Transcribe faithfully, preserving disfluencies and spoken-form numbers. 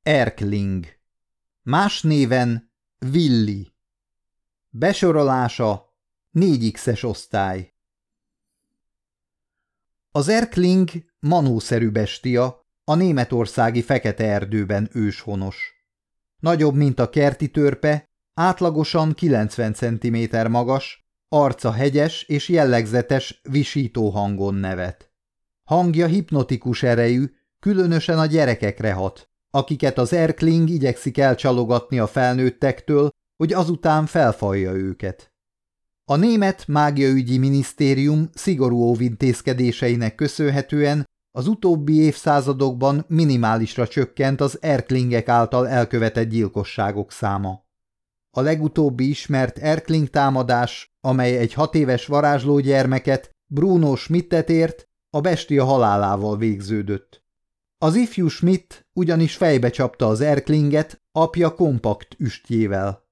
Erkling. Más néven Willi. Besorolása négy X-es osztály. Az Erkling manószerű bestia, a németországi fekete erdőben őshonos. Nagyobb, mint a kerti törpe, átlagosan kilencven centiméter magas, arca hegyes és jellegzetes visító hangon nevet. Hangja hipnotikus erejű, különösen a gyerekekre hat, akiket az Erkling igyekszik elcsalogatni a felnőttektől, hogy azután felfalja őket. A német mágiaügyi minisztérium szigorú óvintézkedéseinek köszönhetően az utóbbi évszázadokban minimálisra csökkent az Erklingek által elkövetett gyilkosságok száma. A legutóbbi ismert Erkling támadás, amely egy hat éves varázslógyermeket, Bruno Schmidtet ért, a bestia halálával végződött. Az ifjú Schmidt ugyanis fejbe csapta az Erklinget apja kompakt üstjével.